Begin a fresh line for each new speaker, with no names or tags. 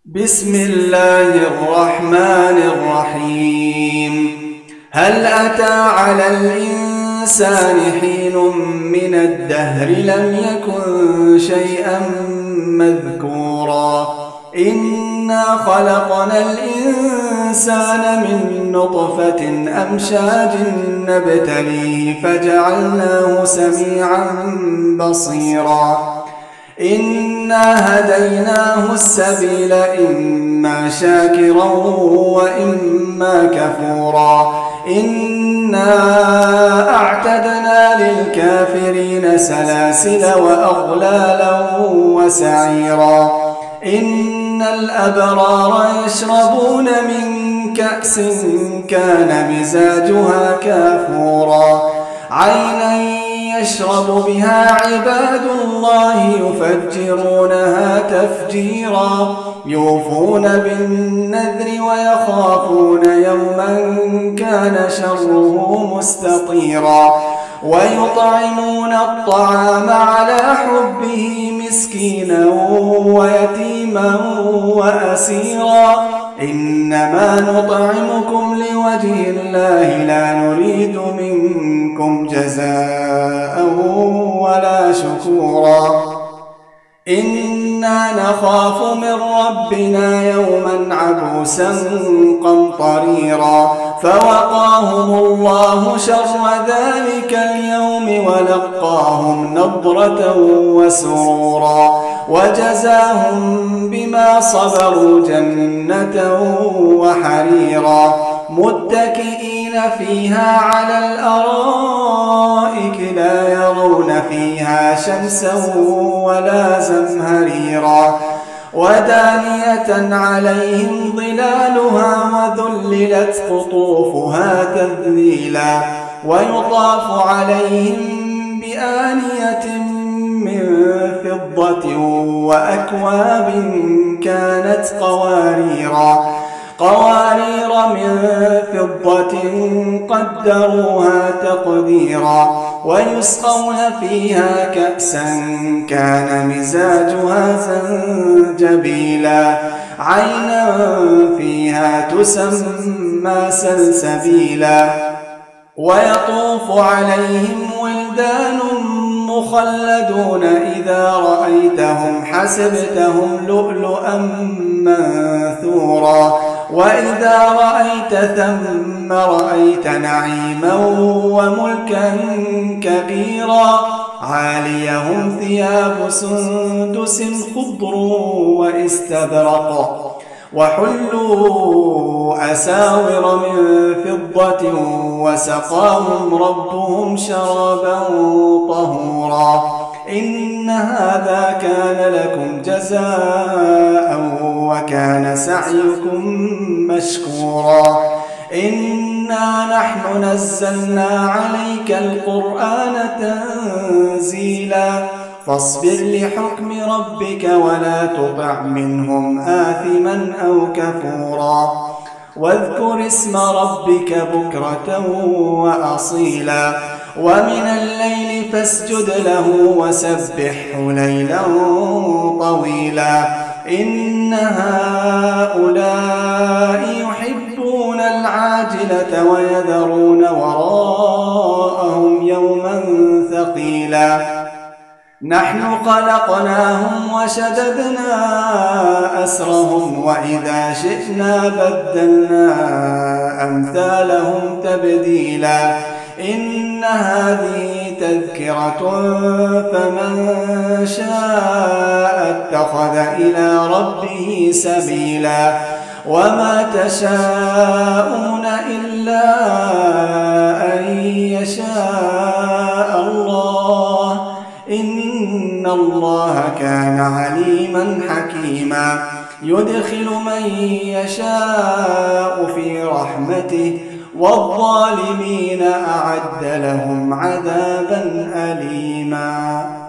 بسم الله الرحمن الرحيم. هل أتى على الإنسان حين من الدهر لم يكن شيئا مذكورا إنا خلقنا الإنسان من نطفة أمشاج نبتليه فجعلناه سميعا بصيرا إنا هديناه السبيل إما شاكرا وإما كفورا إنا أعتدنا للكافرين سلاسل وأغلالا وسعيرا إن الأبرار يشربون من كأس كان مزاجها كافورا عينا يشرب بها عباد الله يفجرونها تفجيرا يوفون بالنذر ويخافون يوما كان شره مستطيرا ويطعمون الطعام على حبه مسكينا ويتيما وأسيرا إنما نطعمكم لوجه الله لا نريد منكم جزاء ولا شكورا إنا نخاف من ربنا يوما عبوسا قمطريرا فوقاهم الله شر ذلك اليوم ولقاهم نضرة وسرورا وجزاهم بما صبروا جنة وحريرا متكئين فيها على الأرائك لا يرون فيها شمسا ولا زمهريرا ودانية عليهم ظلالها وذللت قطوفها تذليلا ويطاف عليهم بآنية من فضة وأكواب كانت قوارير من فضة قدروها تقديرا ويسقون فيها كأسا كان مزاجها زنجبيلا عينا فيها تسمى سلسبيلا ويطوف عليهم ولدان مخلدون إذا رأيتهم حسبتهم لؤلؤا منثورا وإذا رأيت ثم رأيت نعيما وملكا كبيرا عاليهم ثياب سندس خضر واستبرق وحلوا أساور من فضة وسقاهم ربهم شرابا طهورا إن هذا كان لكم جزاء وكان سعيكم مشكورا إنا نحن نزلنا عليك القرآن تنزيلا فاصبر لحكم ربك ولا تطع منهم آثما أو كفورا واذكر اسم ربك بكرة وأصيلا ومن الليل فاسجد له وسبحه ليلا طويلا إن هؤلاء يحبون العاجلة ويذرون وراءهم يوما ثقيلا نحن خلقناهم وشددنا أسرهم وإذا شئنا بدلنا أمثالهم تبديلا إن هذه تذكرة فمن شاء اتخذ إلى ربه سبيلا وما تشاءون إلا أن يشاء الله إن الله كان عليما حكيما يدخل من يشاء في رحمته والظالمين أعد لهم عذابا أليما.